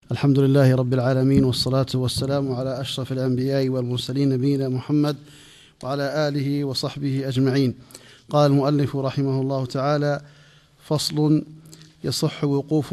الحمد لله رب العالمين، والصلاة والسلام على أشرف الأنبياء والمرسلين نبينا محمد وعلى آله وصحبه أجمعين. قال المؤلف رحمه الله تعالى: فصل: يصح وقوف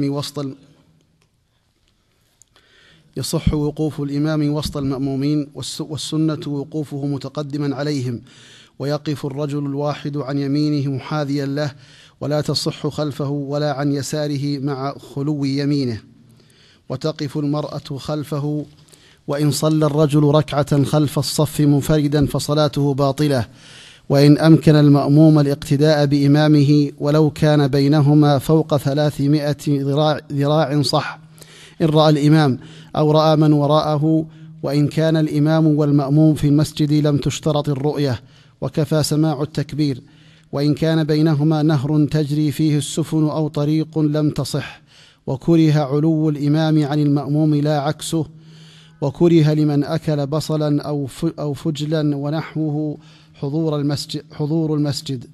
الإمام وسط المأمومين، والسنة وقوفه متقدما عليهم، ويقف الرجل الواحد عن يمينه محاذيا له، ولا تصح خلفه ولا عن يساره مع خلو يمينه، وتقف المرأة خلفه، وإن صلى الرجل ركعة خلف الصف منفردا فصلاته باطلة، وإن أمكن المأموم الاقتداء بإمامه ولو كان بينهما فوق 300 ذراع صح، إن رأى الإمام أو رأى من وراءه، وإن كان الإمام والمأموم في المسجد لم تشترط الرؤية، وكفى سماع التكبير، وإن كان بينهما نهر تجري فيه السفن أو طريق لم تصح، وكره علو الإمام عن المأموم لا عكسه، وكره لمن أكل بصلا أو فجلا ونحوه حضور المسجد.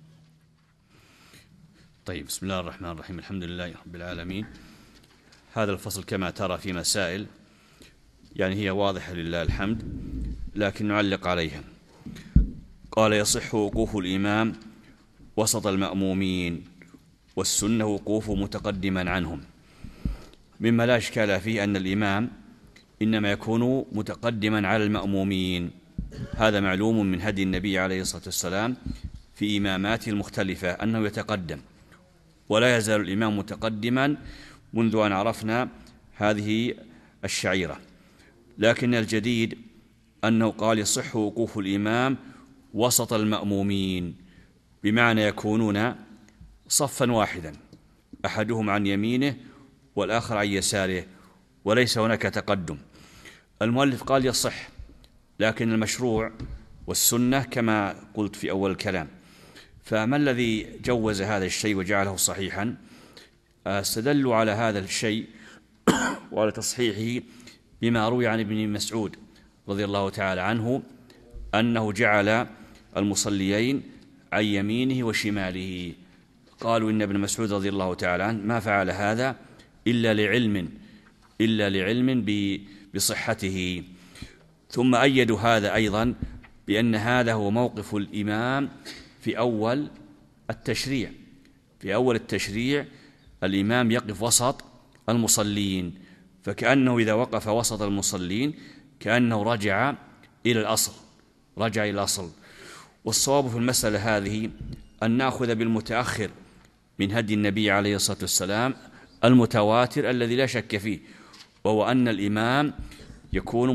طيب، بسم الله الرحمن الرحيم. الحمد لله رب العالمين. هذا الفصل كما ترى في مسائل يعني هي واضحة لله الحمد، لكن نعلق عليها. قال: يصح وقوف الإمام وسط المأمومين، والسنة وقوف متقدما عنهم. مما لا إشكال فيه أن الإمام إنما يكون متقدما على المأمومين، هذا معلوم من هدي النبي عليه الصلاة والسلام في إماماته المختلفة أنه يتقدم، ولا يزال الإمام متقدما منذ أن عرفنا هذه الشعيرة. لكن الجديد أنه قال: يصح وقوف الإمام وسط المأمومين، بمعنى يكونون صفا واحدا، أحدهم عن يمينه والآخر عن يساره، وليس هناك تقدم. المؤلف قال يصح، لكن المشروع والسنة كما قلت في أول الكلام. فما الذي جوز هذا الشيء وجعله صحيحا؟ استدلوا على هذا الشيء وعلى تصحيحه بما روي عن ابن مسعود رضي الله تعالى عنه أنه جعل المصليين عن يمينه وشماله. قالوا إن ابن مسعود رضي الله تعالى عنه ما فعل هذا إلا لعلم بصحته. ثم أيدوا هذا أيضا بأن هذا هو موقف الإمام في أول التشريع. الإمام يقف وسط المصلين، فكأنه إذا وقف وسط المصلين كأنه رجع إلى الأصل. والصواب في المسألة هذه أن نأخذ بالمتأخر من هدي النبي عليه الصلاة والسلام المتواتر الذي لا شك فيه، وهو أن الإمام يكون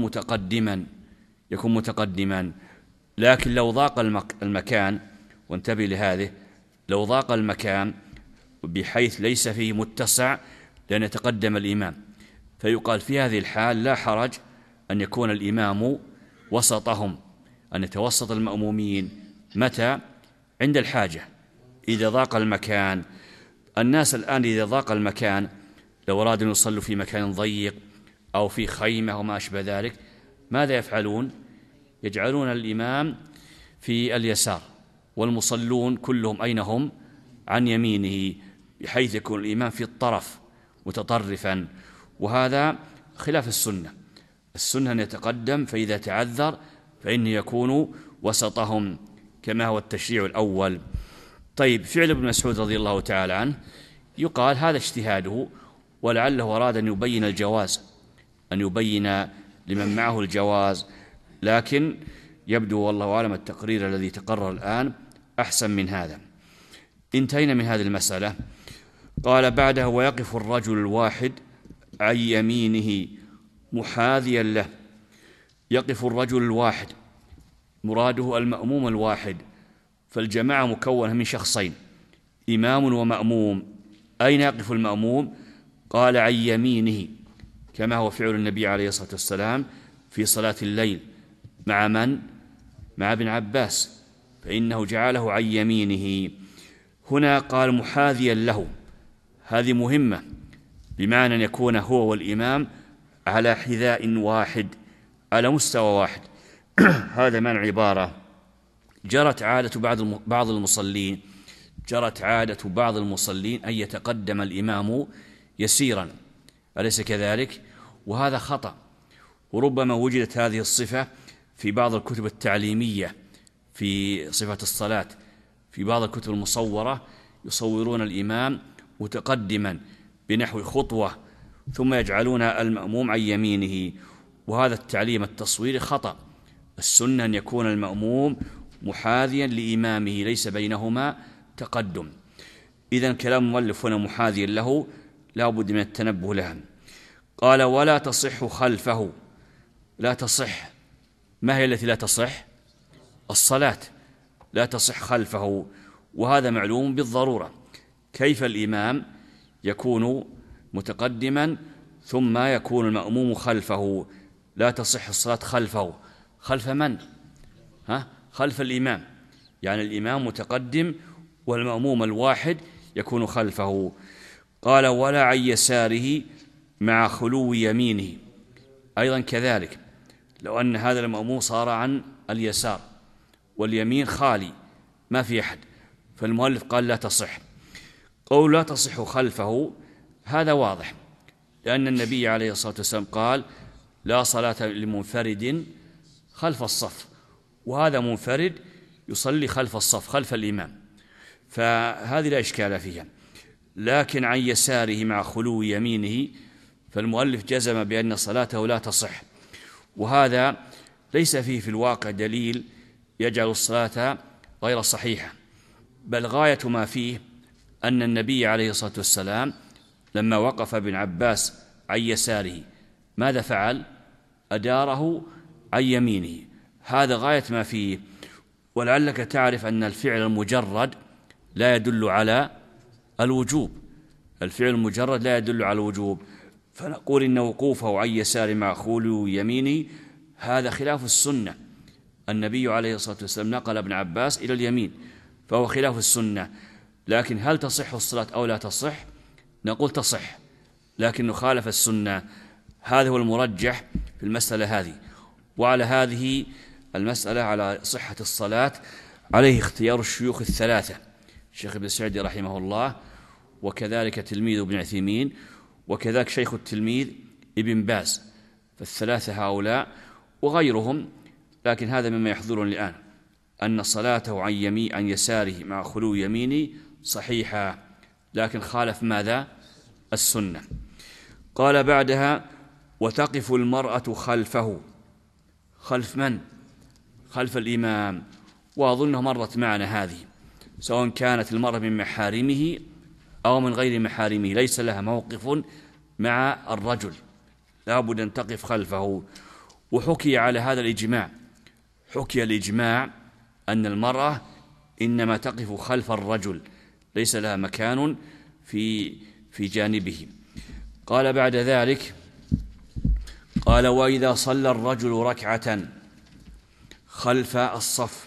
متقدما. لكن لو ضاق المكان، وانتبه لهذه، لو ضاق المكان بحيث ليس فيه متسع لأن يتقدم الإمام، فيقال في هذه الحال لا حرج أن يكون الإمام وسطهم، أن يتوسط المأمومين. متى؟ عند الحاجة، إذا ضاق المكان. الناس الآن إذا ضاق المكان، لو أرادوا أن يصلوا في مكان ضيق أو في خيمة وما أشبه ذلك، ماذا يفعلون؟ يجعلون الإمام في اليسار، والمصلون كلهم أين هم؟ عن يمينه، بحيث يكون الإمام في الطرف متطرفا، وهذا خلاف السنة أن يتقدم، فإذا تعذر فإنه يكون وسطهم كما هو التشريع الأول. طيب، فعل ابن مسعود رضي الله تعالى عنه يقال هذا اجتهاده، ولعله أراد أن يبين الجواز، أن يبين لمن معه الجواز، لكن يبدو والله أعلم التقرير الذي تقرر الآن أحسن من هذا. انتهينا من هذه المسألة. قال بعده: ويقف الرجل الواحد عن يمينه محاذيا له. يقف الرجل الواحد، مراده المأموم الواحد، فالجماعة مكونة من شخصين، إمام ومأموم. أين يقف المأموم؟ قال: عن يمينه، كما هو فعل النبي عليه الصلاة والسلام في صلاة الليل. مع من؟ مع ابن عباس، فإنه جعله عن يمينه. هنا قال محاذيا له، هذه مهمة، بمعنى أن يكون هو والإمام على حذاء واحد، على مستوى واحد. هذا معنى عبارة. جرت عادة بعض المصلين أن يتقدم الإمام يسيرا أليس كذلك؟ وهذا خطأ، وربما وجدت هذه الصفة في بعض الكتب التعليمية في صفة الصلاة، في بعض الكتب المصورة يصورون الإمام متقدما بنحو خطوة ثم يجعلون المأموم عن يمينه، وهذا التعليم التصويري خطأ. السنة أن يكون المأموم محاذيا لإمامه، ليس بينهما تقدم. إذن كلام المؤلف هنا محاذيا له لا بد من التنبه لها. قال ولا تصح خلفه. لا تصح، ما هي التي لا تصح؟ الصلاة لا تصح خلفه، وهذا معلوم بالضرورة. كيف الإمام يكون متقدما ثم يكون المأموم خلفه؟ لا تصح الصلاة خلفه. خلف من؟ خلف الإمام، يعني الإمام متقدم والمأموم الواحد يكون خلفه. قال ولا عن يساره مع خلو يمينه. أيضا كذلك، لو أن هذا المأموم صار عن اليسار واليمين خالي ما في أحد، فالمؤلف قال لا تصح. قول لا تصح خلفه هذا واضح، لأن النبي عليه الصلاة والسلام قال لا صلاة لمنفرد خلف الصف، وهذا منفرد يصلي خلف الصف خلف الإمام، فهذه لا إشكال فيها. لكن عن يساره مع خلو يمينه فالمؤلف جزم بأن صلاته لا تصح، وهذا ليس فيه في الواقع دليل يجعل الصلاة غير صحيحة، بل غاية ما فيه أن النبي عليه الصلاة والسلام لما وقف ابن عباس عن يساره ماذا فعل؟ أداره عن يمينه، هذا غاية ما فيه. ولعلك تعرف أن الفعل المجرد لا يدل على الوجوب، الفعل المجرد لا يدل على الوجوب، فنقول إن وقوفه عن يسار مع خلو يمينه هذا خلاف السنة. النبي عليه الصلاة والسلام نقل ابن عباس إلى اليمين، فهو خلاف السنة. لكن هل تصح الصلاة أو لا تصح؟ نقول تصح، لكنه خالف السنة. هذا هو المرجح في المسألة هذه. وعلى هذه المسألة، على صحة الصلاة، عليه اختيار الشيوخ الثلاثة، الشيخ ابن سعدي رحمه الله، وكذلك تلميذ ابن عثيمين، وكذلك شيخ التلميذ ابن باز، فالثلاثة هؤلاء وغيرهم. لكن هذا مما يحضرني الآن، أن صلاته عن يساره مع خلو يمينه صحيحة، لكن خالف ماذا؟ السنة. قال بعدها وتقف المرأة خلفه. خلف من؟ خلف الإمام. وأظنه مرت معنا هذه، سواء كانت المرأة من محارمه أو من غير محارمه ليس لها موقف مع الرجل، لا بد أن تقف خلفه. وحكي على هذا الإجماع، حكي الإجماع أن المرأة إنما تقف خلف الرجل، ليس لها مكان في جانبه. قال بعد ذلك، قال وإذا صلى الرجل ركعة خلف الصف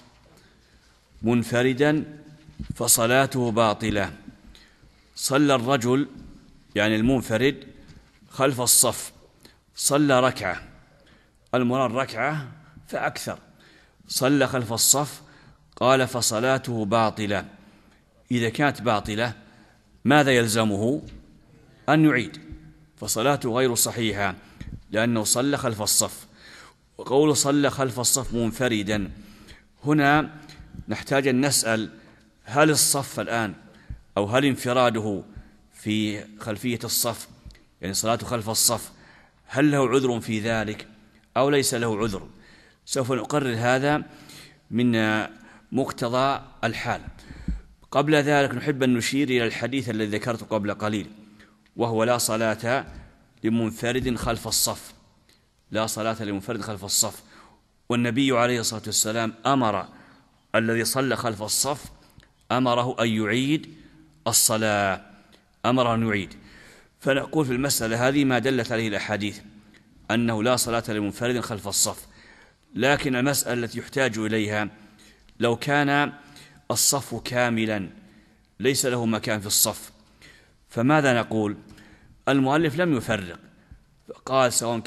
منفردا فصلاته باطلة. صلى الرجل يعني المنفرد خلف الصف، صلى ركعة، المراد ركعة فأكثر، صلى خلف الصف، قال فصلاته باطلة. إذا كانت باطلة ماذا يلزمه؟ أن يعيد، فصلاته غير صحيحة لأنه صلى خلف الصف. وقول صلى خلف الصف منفردا، هنا نحتاج أن نسأل هل الصف الآن أو هل انفراده في خلفية الصف، يعني صلاته خلف الصف، هل له عذر في ذلك أو ليس له عذر؟ سوف نقرر هذا من مقتضى الحال. قبل ذلك نحب أن نشير إلى الحديث الذي ذكرته قبل قليل، وهو لا صلاة لمنفرد خلف الصف، لا صلاة لمنفرد خلف الصف. والنبي عليه الصلاة والسلام أمر الذي صلى خلف الصف، أمره أن يعيد الصلاة، أمر أن يعيد. فنقول في المسألة هذه ما دلت عليه الأحاديث أنه لا صلاة لمنفرد خلف الصف. لكن المسألة التي يحتاج إليها، لو كان الصف كاملا ليس له مكان في الصف فماذا نقول؟ المؤلف لم يفرق، قال سواء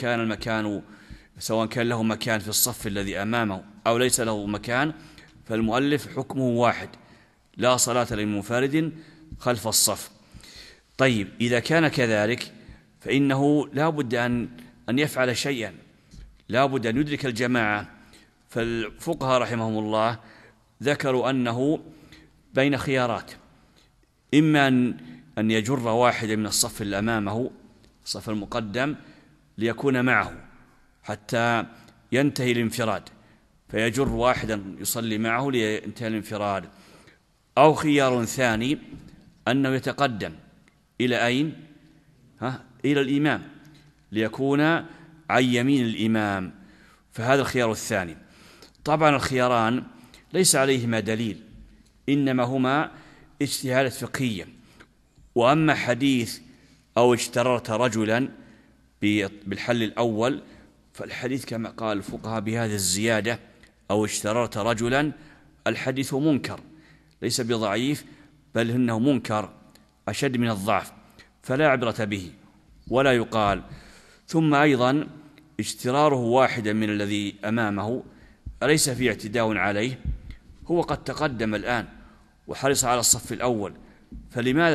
كان له مكان في الصف الذي أمامه أو ليس له مكان، فالمؤلف حكمه واحد، لا صلاة لمنفرد خلف الصف. طيب إذا كان كذلك فإنه لا بد أن يفعل شيئا، لا بد أن يدرك الجماعة. فالفقهاء رحمهم الله ذكروا أنه بين خيارات: إما أن يجر واحدا من الصف اللي أمامه، الصف المقدم، ليكون معه حتى ينتهي الانفراد، فيجر واحدا يصلي معه لينتهي الانفراد. أو خيار ثاني أنه يتقدم إلى أين؟ إلى الإمام، ليكون عن يمين الإمام، فهذا الخيار الثاني. طبعا الخياران ليس عليهما دليل، إنما هما اجتهادات فقهية. وأما حديث أو اجتررت رجلا بالحل الأول، فالحديث كما قال الفقهاء بهذه الزيادة أو اجتررت رجلا، الحديث منكر، ليس بضعيف، بل إنه منكر أشد من الضعف، فلا عبرة به ولا يقال. ثم أيضا اجتراره واحدا من الذي أمامه أليس في اعتداء عليه؟ هو قد تقدم الآن وحرص على الصف الأول، فلماذا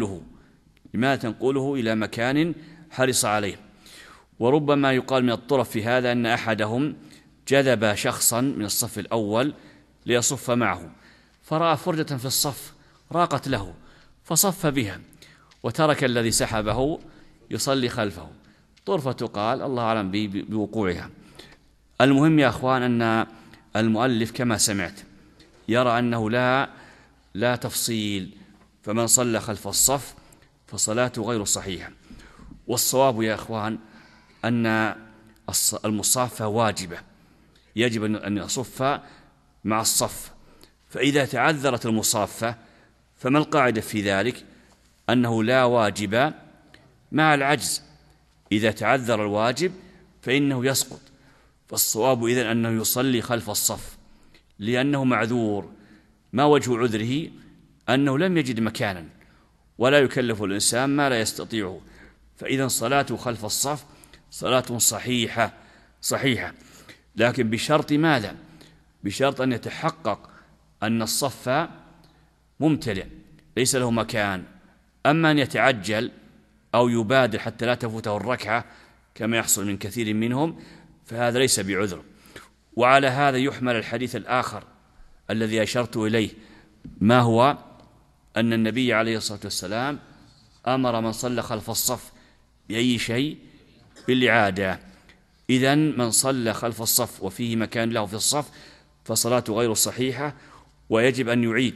تنقله إلى مكان حرص عليه؟ وربما يقال من الطرف في هذا أن أحدهم جذب شخصا من الصف الأول ليصف معه، فرأى فرجة في الصف راقت له فصف بها، وترك الذي سحبه يصلي خلفه. طرفة تقال، الله أعلم بوقوعها. المهم يا أخوان أن المؤلف كما سمعت يرى أنه لا تفصيل، فمن صلى خلف الصف فصلاته غير صحيحة. والصواب يا أخوان أن المصافة واجبة، يجب أن يصف مع الصف. فإذا تعذرت المصافة فما القاعدة في ذلك؟ أنه لا واجب مع العجز. إذا تعذر الواجب فإنه يسقط. فالصواب إذن أنه يصلي خلف الصف لأنه معذور. ما وجه عذره؟ أنه لم يجد مكانا، ولا يكلف الإنسان ما لا يستطيعه، فإذا صلاته خلف الصف صلاة صحيحة، لكن بشرط ماذا؟ بشرط أن يتحقق أن الصف ممتلئ ليس له مكان. أما أن يتعجل أو يبادر حتى لا تفوته الركعة كما يحصل من كثير منهم، فهذا ليس بعذر. وعلى هذا يحمل الحديث الآخر الذي أشرت إليه، ما هو؟ أن النبي عليه الصلاة والسلام أمر من صلى خلف الصف بأي شيء؟ بالإعادة. إذن من صلى خلف الصف وفيه مكان له في الصف فصلاته غير صحيحة ويجب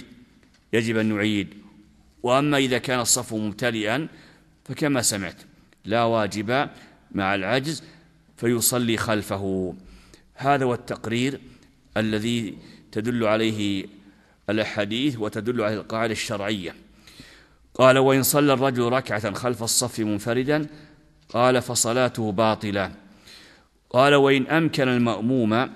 أن يعيد. وأما إذا كان الصف ممتلئا فكما سمعت لا واجب مع العجز فيصلي خلفه. هذا هو التقرير الذي تدل عليه الأحاديث وتدل عليه القاعدة الشرعية. قال: وإن صلى الرجل ركعة خلف الصف منفردا قال فصلاته باطلة. قال: وإن أمكن المأموم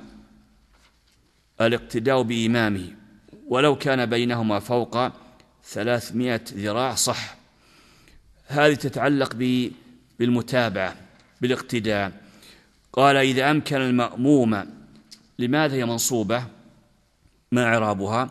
الاقتداء بإمامه ولو كان بينهما فوق 300 ذراع صح. هذه تتعلق بالمتابعة بالاقتداء. قال: إذا أمكن المأموم، لماذا هي منصوبة؟ ما إعرابها؟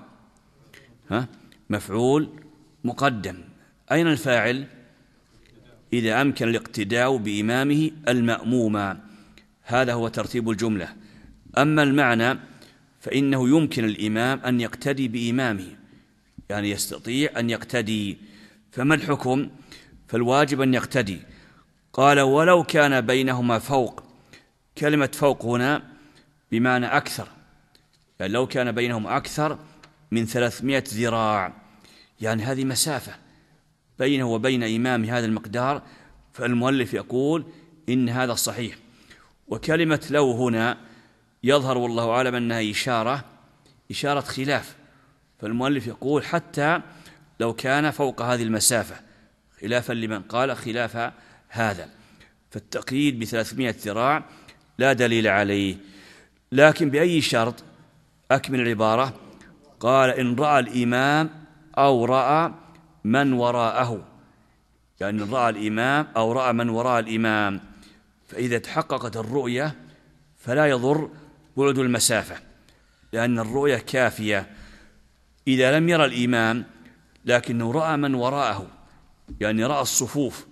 مفعول مقدم. أين الفاعل؟ إذا أمكن الاقتداء بإمامه المأموم، هذا هو ترتيب الجملة. أما المعنى فإنه يمكن الإمام أن يقتدي بإمامه، يعني يستطيع أن يقتدي. فما الحكم؟ فالواجب أن يقتدي. قال: ولو كان بينهما فوق. كلمة فوق هنا بمعنى أكثر، يعني لو كان بينهم أكثر من 300 ذراع، يعني هذه مسافة بينه وبين إمام هذا المقدار، فالمؤلف يقول إن هذا صحيح. وكلمة لو هنا يظهر والله أعلم أنها إشارة خلاف، فالمؤلف يقول حتى لو كان فوق هذه المسافة، خلافا لمن قال خلاف هذا. فالتقييد ب300 ذراع لا دليل عليه. لكن بأي شرط؟ أكمل العبارة. قال: إن رأى الإمام أو رأى من وراءه، يعني رأى الإمام أو رأى من وراء الإمام. فإذا تحققت الرؤية فلا يضر بعد المسافة، لأن الرؤية كافية. إذا لم يرى الإمام لكنه رأى من وراءه، يعني رأى الصفوف،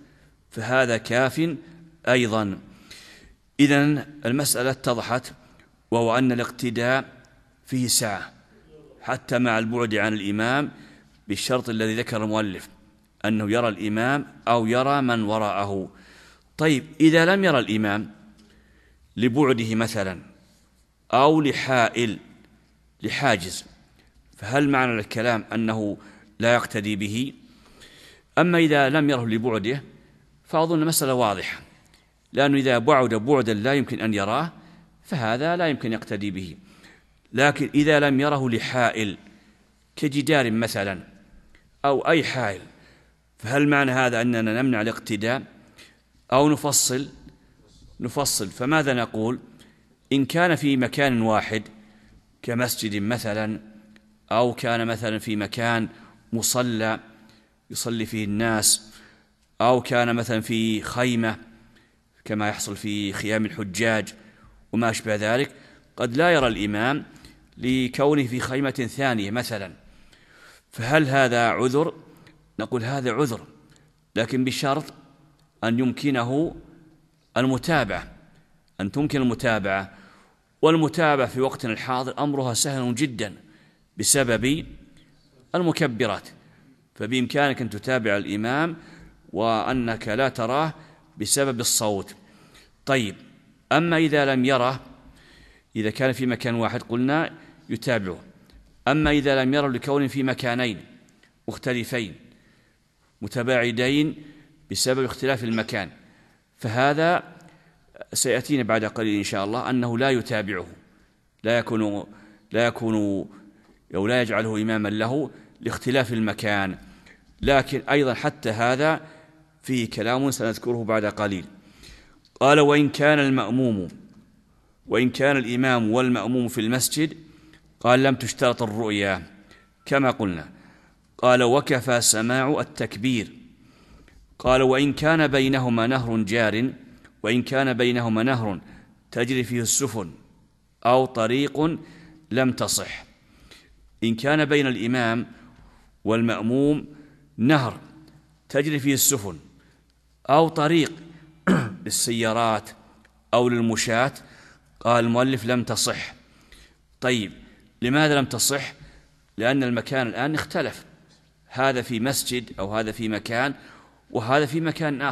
فهذا كاف أيضا. إذن المسألة اتضحت، وهو أن الاقتداء فيه سعة حتى مع البعد عن الإمام، بالشرط الذي ذكر المؤلف أنه يرى الإمام أو يرى من وراءه. طيب إذا لم يرى الإمام لبعده مثلا أو لحائل لحاجز، فهل معنى الكلام أنه لا يقتدي به؟ أما إذا لم يره لبعده فأظن المسألة واضحة، لأنه إذا بعد بعدا لا يمكن أن يراه فهذا لا يمكن يقتدي به. لكن إذا لم يره لحائل كجدار مثلا أو أي حائل، فهل معنى هذا أننا نمنع الاقتداء أو نفصل؟ فماذا نقول؟ إن كان في مكان واحد كمسجد مثلا، أو كان مثلا في مكان مصلى يصلي فيه الناس، أو كان مثلا في خيمة كما يحصل في خيام الحجاج وما أشبه ذلك، قد لا يرى الإمام لكونه في خيمة ثانية مثلا، فهل هذا عذر؟ نقول هذا عذر، لكن بشرط أن يمكنه المتابعة، أن تمكن المتابعة. والمتابعة في وقتنا الحاضر أمرها سهل جدا بسبب المكبرات، فبإمكانك أن تتابع الإمام وأنك لا تراه بسبب الصوت. طيب أما إذا لم يره، إذا كان في مكان واحد قلنا يتابعه، أما إذا لم يره لكون في مكانين مختلفين متباعدين بسبب اختلاف المكان، فهذا سيأتينا بعد قليل إن شاء الله أنه لا يتابعه، لا يكون أو لا يجعله إماما له لاختلاف المكان. لكن أيضا حتى هذا فيه كلام سنذكره بعد قليل. قال وإن كان الإمام والمأموم في المسجد، قال لم تشترط الرؤيا كما قلنا. قال وكفى سماع التكبير. قال وإن كان بينهما نهر تجري فيه السفن أو طريق لم تصح. إن كان بين الإمام والمأموم نهر تجري فيه السفن أو طريق للسيارات أو للمشاة، قال المؤلف لم تصح. طيب لماذا لم تصح؟ لأن المكان الآن اختلف، هذا في مسجد أو هذا في مكان وهذا في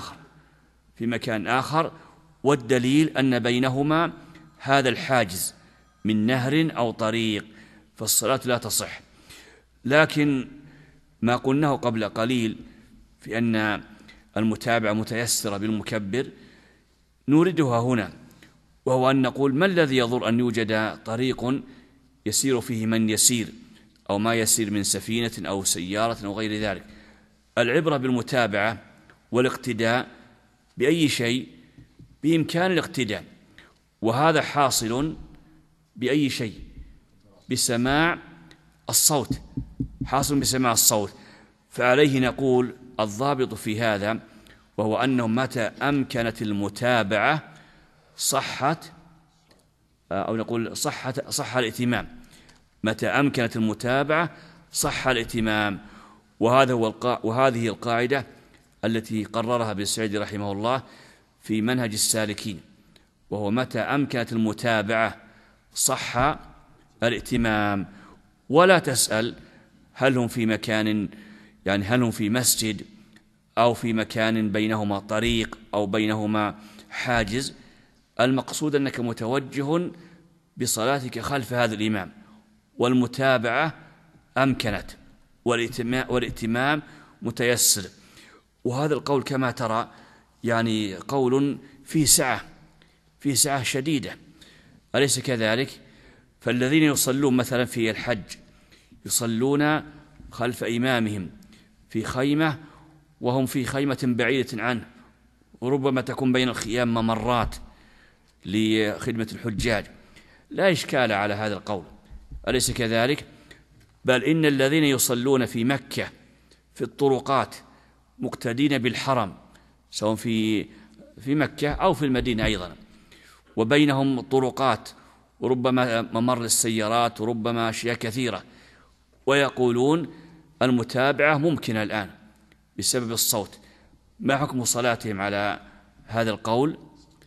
مكان آخر، والدليل أن بينهما هذا الحاجز من نهر أو طريق، فالصلاة لا تصح. لكن ما قلناه قبل قليل في أن المتابعة متيسرة بالمكبر نوردها هنا، وهو أن نقول ما الذي يضر أن يوجد طريق يسير فيه من يسير أو ما يسير من سفينة أو سيارة أو غير ذلك؟ العبرة بالمتابعة والاقتداء بأي شيء بإمكان الاقتداء، وهذا حاصل بأي شيء؟ بسماع الصوت، حاصل بسماع الصوت. فعليه نقول الضابط في هذا وهو أنه متى أمكنت المتابعة صحت، أو نقول صح الائتمام، متى أمكنت المتابعة صح الائتمام. وهذه القاعدة التي قررها ابن سعيد رحمه الله في منهج السالكين، وهو متى أمكنت المتابعة صح الائتمام. ولا تسأل هل هم في مكان، يعني هل هم في مسجد أو في مكان بينهما طريق أو بينهما حاجز، المقصود أنك متوجه بصلاتك خلف هذا الإمام، والمتابعة أمكنت والائتمام متيسر. وهذا القول كما ترى يعني قول فيه سعة شديدة، أليس كذلك؟ فالذين يصلون مثلا في الحج يصلون خلف إمامهم في خيمة وهم في خيمة بعيدة عنه، وربما تكون بين الخيام ممرات لخدمة الحجاج، لا إشكال على هذا القول، أليس كذلك؟ بل إن الذين يصلون في مكة في الطرقات مقتدين بالحرم، سواء في مكة أو في المدينة أيضا، وبينهم طرقات وربما ممر السيارات وربما أشياء كثيرة، ويقولون المتابعة ممكنة الآن بسبب الصوت. ما حكم صلاتهم على هذا القول؟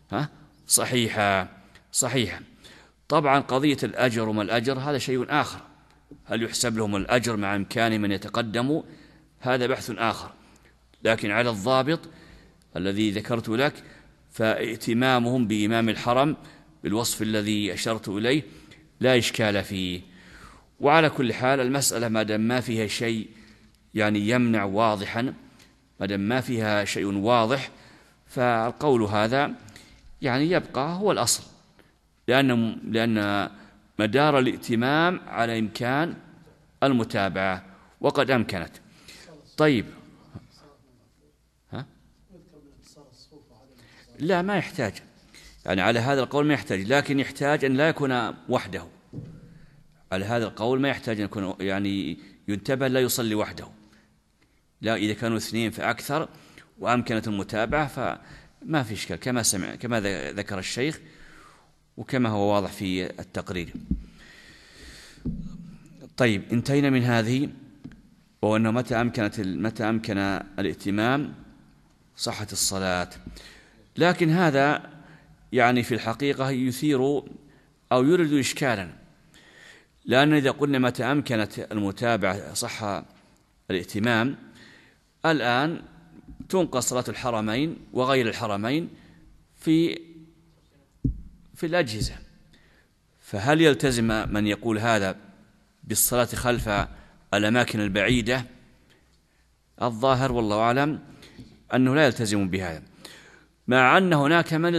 صحيحة. طبعا قضية الأجر وما الأجر هذا شيء آخر، هل يحسب لهم الأجر مع إمكانهم أن يتقدموا؟ هذا بحث آخر. لكن على الضابط الذي ذكرت لك فائتمامهم بإمام الحرم بالوصف الذي أشرت إليه لا إشكال فيه. وعلى كل حال المسألة ما دام ما فيها شيء يعني يمنع واضحا، ما دام ما فيها شيء واضح، فالقول هذا يعني يبقى هو الأصل، لأن مدار الائتمام على إمكان المتابعة وقد أمكنت. طيب، لا ما يحتاج، يعني على هذا القول ما يحتاج، لكن يحتاج أن لا يكون وحده. على هذا القول ما يحتاج أن يكون يعني ينتبه لا يصلي وحده، لا إذا كانوا اثنين فأكثر وأمكنت المتابعة فما في إشكال كما ذكر الشيخ وكما هو واضح في التقرير. طيب، انتهينا من هذه، وأنه متى أمكن الائتمام صحت الصلاة. لكن هذا يعني في الحقيقة يثير أو يورد إشكالا، لأن إذا قلنا متى أمكنت المتابعة صح الائتمام، الآن تنقص صلاة الحرمين وغير الحرمين في الأجهزة، فهل يلتزم من يقول هذا بالصلاة خلف الأماكن البعيدة؟ الظاهر والله أعلم أنه لا يلتزم بهذا، مع أن هناك من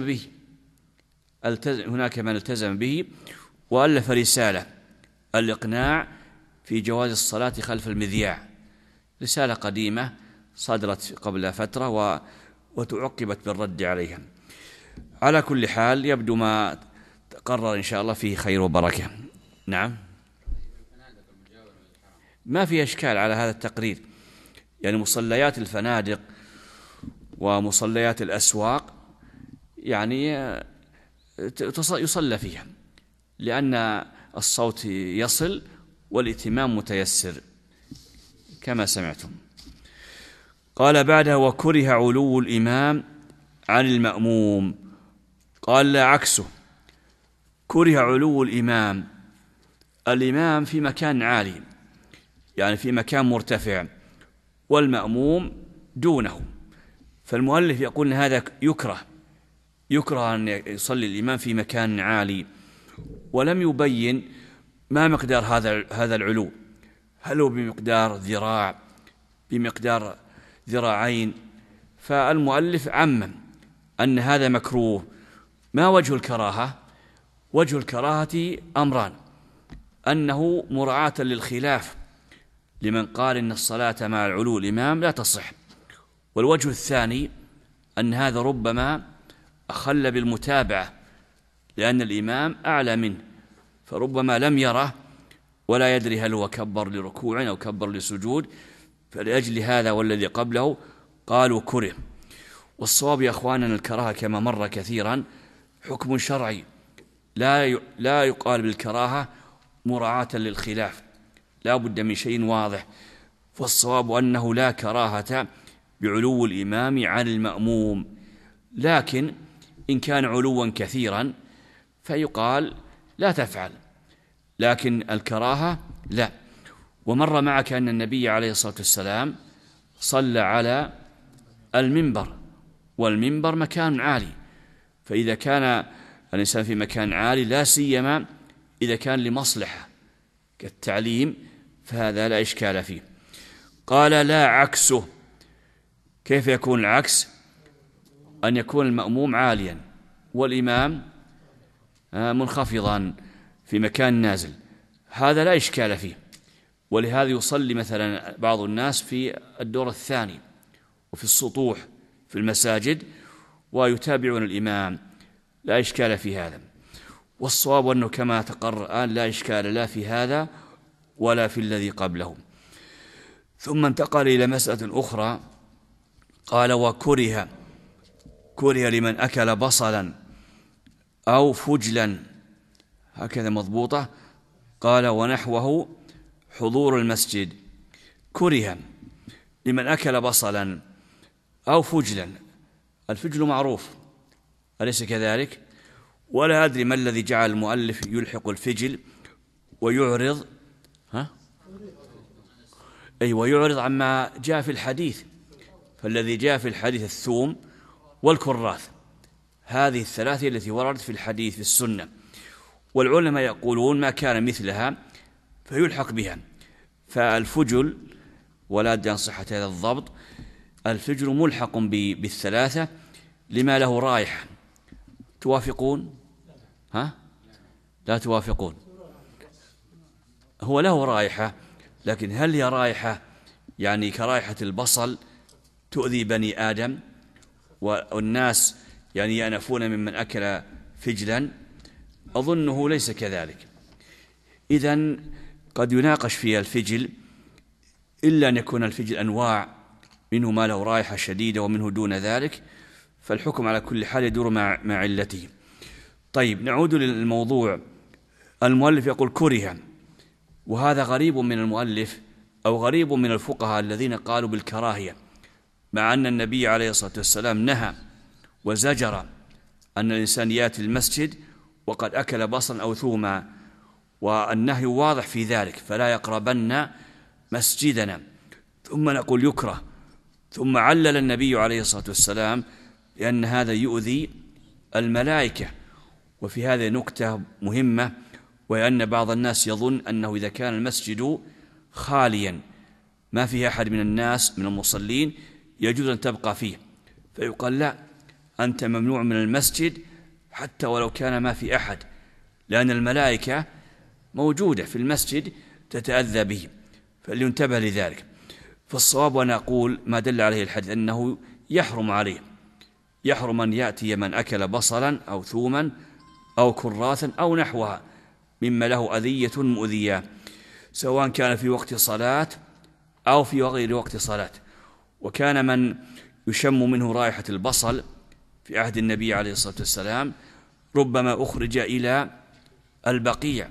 التزم به وألف رسالة الإقناع في جواز الصلاة خلف المذياع، رسالة قديمة صدرت قبل فترة وتعقبت بالرد عليها. على كل حال يبدو ما تقرر إن شاء الله فيه خير وبركة. نعم، ما في إشكال على هذا التقرير، يعني مصليات الفنادق ومصليات الأسواق يعني يصلى فيها، لأن الصوت يصل والائتمام متيسر كما سمعتم. قال بعدها: وكره علو الإمام عن المأموم. قال: لا، عكسه، كره علو الإمام في مكان عالي، يعني في مكان مرتفع، والمأموم دونه. فالمؤلف يقول أن هذا يكره أن يصلي الإمام في مكان عالي، ولم يبين ما مقدار هذا العلو، هل هو بمقدار ذراع، بمقدار ذراعين؟ فالمؤلف عمم أن هذا مكروه. ما وجه الكراهة؟ وجه الكراهة أمران: أنه مراعاة للخلاف لمن قال إن الصلاة مع العلو الإمام لا تصح، والوجه الثاني أن هذا ربما أخل بالمتابعة، لأن الإمام أعلى منه، فربما لم يره ولا يدري هل هو كبر لركوع أو كبر لسجود، فلأجل هذا والذي قبله قالوا كره. والصواب يا أخواننا الكراهة كما مر كثيرا حكم شرعي، لا يقال بالكراهة مراعاة للخلاف، لا بد من شيء واضح. فالصواب أنه لا كراهة بعلو الإمام عن المأموم، لكن إن كان علوا كثيرا فيقال لا تفعل، لكن الكراهة لا. ومر معك أن النبي عليه الصلاة والسلام صلى على المنبر، والمنبر مكان عالي، فإذا كان الإنسان في مكان عالي لا سيما إذا كان لمصلحة كالتعليم فهذا لا إشكال فيه. قال: لا، عكسه. كيف يكون العكس؟ أن يكون المأموم عاليا والإمام منخفضا في مكان نازل، هذا لا إشكال فيه. ولهذا يصلي مثلا بعض الناس في الدور الثاني وفي السطوح في المساجد ويتابعون الإمام، لا إشكال في هذا. والصواب أنه كما تقرر الآن لا إشكال لا في هذا ولا في الذي قبله. ثم انتقل إلى مسألة أخرى، قال: وكره لمن أكل بصلا أو فجلا، هكذا مضبوطة. قال: ونحوه حضور المسجد. كره لمن أكل بصلا أو فجلا. الفجل معروف أليس كذلك؟ ولا أدري ما الذي جعل المؤلف يلحق الفجل ويعرض ويعرض عما جاء في الحديث. فالذي جاء في الحديث الثوم والكراث، هذه الثلاثة التي وردت في الحديث في السنة، والعلماء يقولون ما كان مثلها فيلحق بها. فالفجل، ولا أدري عن صحة هذا الضبط، الفجل ملحق بالثلاثة لما له رائحة. توافقون؟ لا توافقون. هو له رائحة، لكن هل هي رائحة يعني كرائحة البصل تؤذي بني آدم والناس يعني يأنفون ممن أكل فجلا؟ أظنه ليس كذلك. إذن قد يناقش فيها الفجل، إلا أن يكون الفجل أنواع، منه ما له رائحة شديدة ومنه دون ذلك، فالحكم على كل حال يدور مع علته. طيب، نعود للموضوع. المؤلف يقول كره، وهذا غريب من المؤلف أو غريب من الفقهاء الذين قالوا بالكراهية، مع أن النبي عليه الصلاة والسلام نهى وزجر أن الإنسان يأتي المسجد وقد أكل بصلا أو ثوما، والنهي واضح في ذلك، فلا يقربن مسجدنا. ثم نقول يكره، ثم علل النبي عليه الصلاة والسلام لأن هذا يؤذي الملائكة. وفي هذه نكتة مهمة، وأن بعض الناس يظن أنه إذا كان المسجد خاليا ما فيه أحد من الناس من المصلين يجوز أن تبقى فيه، فيقال لا، أنت ممنوع من المسجد حتى ولو كان ما في أحد، لأن الملائكة موجودة في المسجد تتأذى به، فلينتبه لذلك. فالصواب أن أقول ما دل عليه الحديث أنه يحرم عليه، يحرم أن يأتي من أكل بصلا أو ثوما أو كراثا أو نحوها مما له أذية مؤذية، سواء كان في وقت صلاة أو في غير وقت صلاة. وكان من يشم منه رائحة البصل في عهد النبي عليه الصلاة والسلام ربما أخرج إلى البقيع،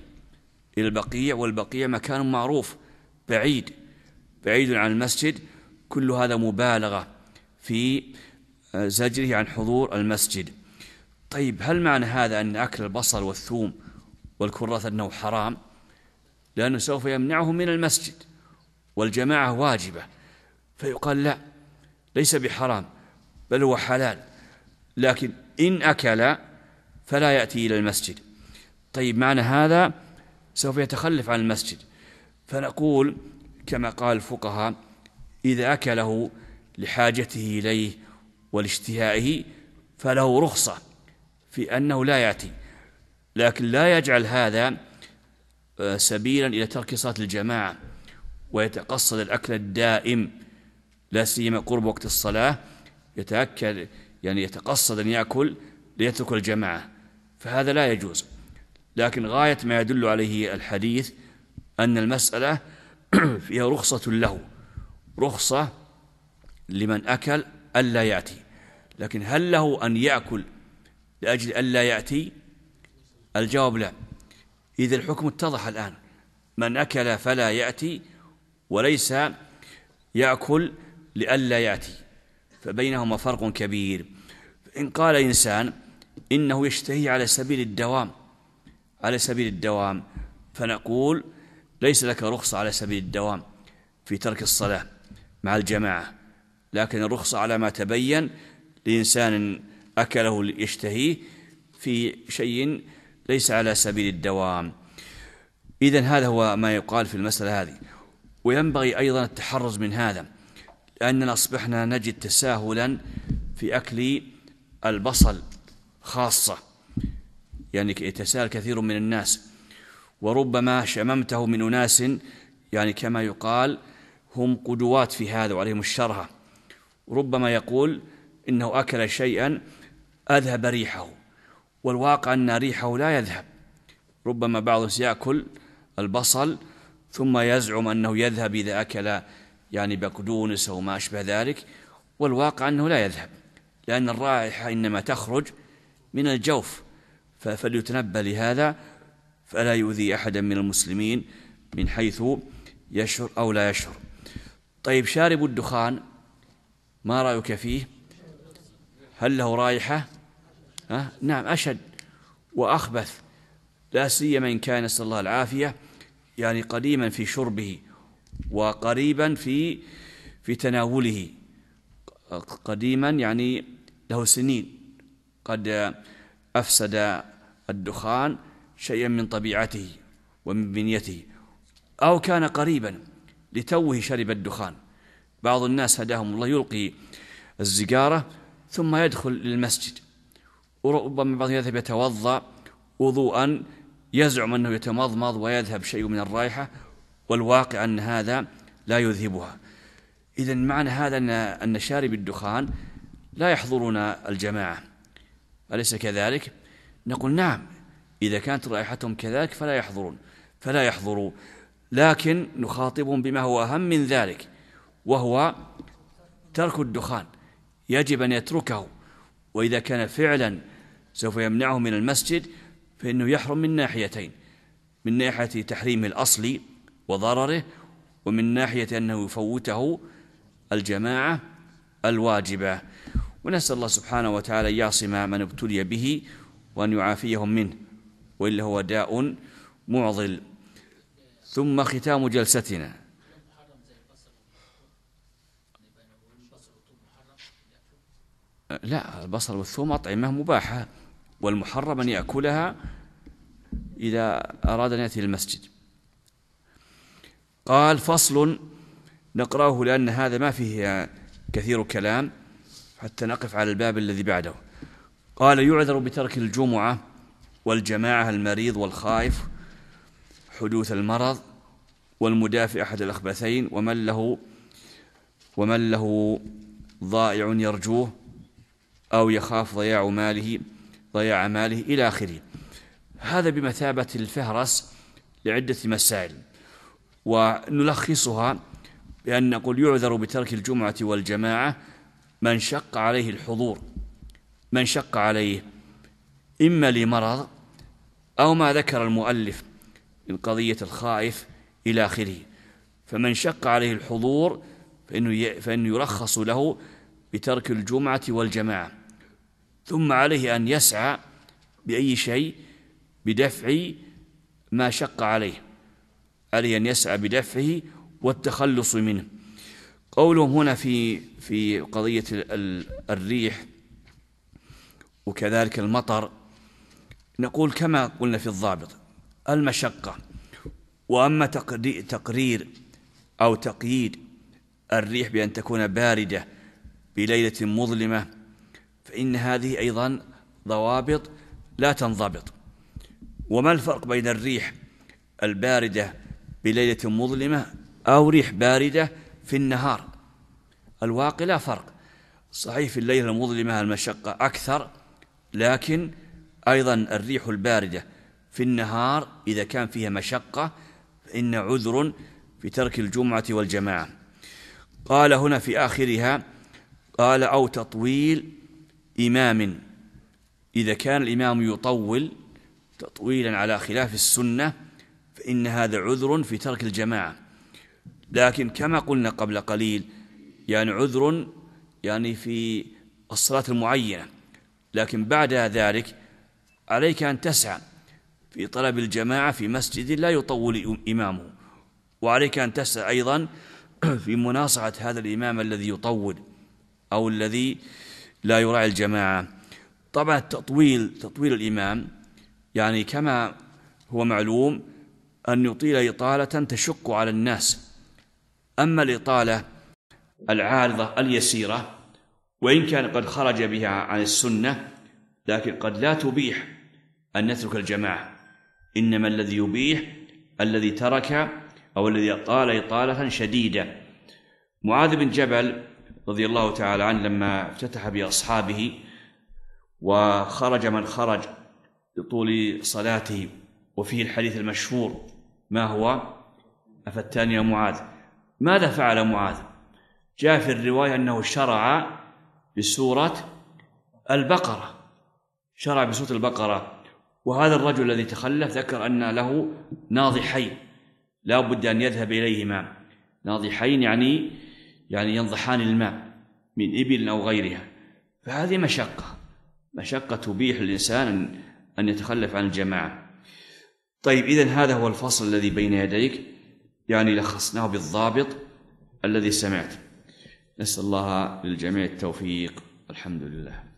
والبقيع مكان معروف بعيد عن المسجد. كل هذا مبالغة في زجره عن حضور المسجد. طيب، هل معنى هذا أن أكل البصل والثوم والكراث أنه حرام؟ لأنه سوف يمنعه من المسجد والجماعة واجبة، فيقال لا، ليس بحرام بل هو حلال، لكن إن أكل فلا يأتي إلى المسجد. طيب، معنى هذا سوف يتخلف عن المسجد، فنقول كما قال الفقهاء إذا أكله لحاجته إليه والاشتهائه فله رخصة في أنه لا يأتي، لكن لا يجعل هذا سبيلا إلى ترك صلاة الجماعة ويتقصد الأكل الدائم، لا سيما قرب وقت الصلاة يتأكل يعني يتقصد أن يأكل ليترك الجماعة، فهذا لا يجوز. لكن غاية ما يدل عليه الحديث أن المسألة فيها رخصة له، رخصة لمن أكل ألا يأتي. لكن هل له أن يأكل لأجل ألا يأتي؟ الجواب لا. إذا الحكم اتضح الآن، من أكل فلا يأتي وليس يأكل لألا يأتي، فبينهما فرق كبير. إن قال إنسان إنه يشتهي على سبيل الدوام فنقول ليس لك رخصة على سبيل الدوام في ترك الصلاة مع الجماعة، لكن الرخصة على ما تبين لإنسان أكله يشتهيه في شيء ليس على سبيل الدوام. إذن هذا هو ما يقال في المسألة هذه. وينبغي أيضا التحرز من هذا، لأننا أصبحنا نجد تساهلا في أكل البصل خاصة، يعني يتساهل كثير من الناس، وربما شممته من أناس يعني كما يقال هم قدوات في هذا وعليهم الشرهة، ربما يقول إنه أكل شيئا أذهب ريحه، والواقع أن ريحه لا يذهب. ربما بعضهم يأكل البصل ثم يزعم أنه يذهب إذا أكل يعني بقدونس أو ما أشبه ذلك، والواقع أنه لا يذهب، لأن الرائحة إنما تخرج من الجوف، فليتنبه لهذا فلا يؤذي أحدا من المسلمين من حيث يشعر أو لا يشعر. طيب، شارب الدخان ما رأيك فيه؟ هل له رائحة؟ نعم، أشد وأخبث، لا سيما إن كان نسأل الله العافية يعني قديما في شربه وقريبا في تناوله، قديما يعني له سنين قد أفسد الدخان شيئا من طبيعته ومن بنيته، أو كان قريبا لتوه شرب الدخان. بعض الناس هداهم الله يلقي السيجارة ثم يدخل للمسجد، وربما بعض يذهب يتوضأ وضوءا يزعم أنه يتمضمض ويذهب شيء من الرائحة، والواقع أن هذا لا يذهبها. إذن معنى هذا أن شارب الدخان لا يحضرون الجماعة، أليس كذلك؟ نقول نعم، إذا كانت رائحتهم كذلك فلا يحضروا، لكن نخاطبهم بما هو أهم من ذلك، وهو ترك الدخان. يجب أن يتركه، وإذا كان فعلا سوف يمنعه من المسجد فإنه يحرم من ناحيتين: من ناحية تحريمه الأصلي وضرره، ومن ناحية أنه يفوته الجماعة الواجبة. ونسأل الله سبحانه وتعالى أن يعصم من ابتلي به وأن يعافيهم منه، وإلا هو داء معضل. ثم ختام جلستنا. لا، البصل والثوم أطعمة مباحة، والمحرم أن يأكلها إذا أراد أن يأتي للمسجد. قال: فصل، نقرأه لأن هذا ما فيه كثير كلام حتى نقف على الباب الذي بعده. قال: يعذر بترك الجمعة والجماعة المريض والخائف حدوث المرض والمدافع أحد الأخبثين ومن له ضائع يرجوه أو يخاف ضياع ماله إلى آخره. هذا بمثابة الفهرس لعدة مسائل، ونلخصها بأن نقول: يعذر بترك الجمعة والجماعة من شق عليه الحضور، من شق عليه إما لمرض أو ما ذكر المؤلف من قضية الخائف إلى آخره. فمن شق عليه الحضور فإنه يرخص له بترك الجمعة والجماعة، ثم عليه أن يسعى بأي شيء بدفع ما شق عليه، عليه أن يسعى بدفعه والتخلص منه. قولهم هنا في قضية الريح وكذلك المطر، نقول كما قلنا في الضابط: المشقة. وأما تقرير أو تقييد الريح بأن تكون باردة بليلة مظلمة، فإن هذه أيضا ضوابط لا تنضبط. وما الفرق بين الريح الباردة بليلة مظلمة أو ريح باردة في النهار؟ الواقع لا فرق. صحيح في الليلة المظلمة المشقة أكثر، لكن أيضا الريح الباردة في النهار إذا كان فيها مشقة فإن عذر في ترك الجمعة والجماعة. قال هنا في آخرها: قال: أو تطويل إمام، إذا كان الإمام يطول تطويلا على خلاف السنة فإن هذا عذر في ترك الجماعة. لكن كما قلنا قبل قليل، يعني عذر يعني في الصلاة المعينة، لكن بعد ذلك عليك أن تسعى في طلب الجماعة في مسجد لا يطول إمامه، وعليك أن تسعى أيضا في مناصحة هذا الإمام الذي يطول أو الذي لا يراعي الجماعة. طبعا تطويل الإمام يعني كما هو معلوم أن يطيل إطالة تشق على الناس. أما الإطالة العارضة اليسيرة وإن كان قد خرج بها عن السنة، لكن قد لا تبيح أن نترك الجماعة، إنما الذي يبيح الذي ترك أو الذي طال إطالة شديدة. معاذ بن جبل رضي الله تعالى عنه لما افتتح بأصحابه وخرج من خرج لطول صلاته، وفيه الحديث المشهور: ما هو أفتاني يا معاذ؟ ماذا فعل معاذ؟ جاء في الرواية أنه شرع بسورة البقرة، وهذا الرجل الذي تخلف ذكر أن له ناضحين لا بد أن يذهب إليهما. ناضحين يعني ينضحان الماء، من إبل أو غيرها، فهذه مشقة تبيح الإنسان أن يتخلف عن الجماعة. طيب، إذن هذا هو الفصل الذي بين يديك، يعني لخصناه بالضابط الذي سمعت. نسأل الله للجميع التوفيق. الحمد لله.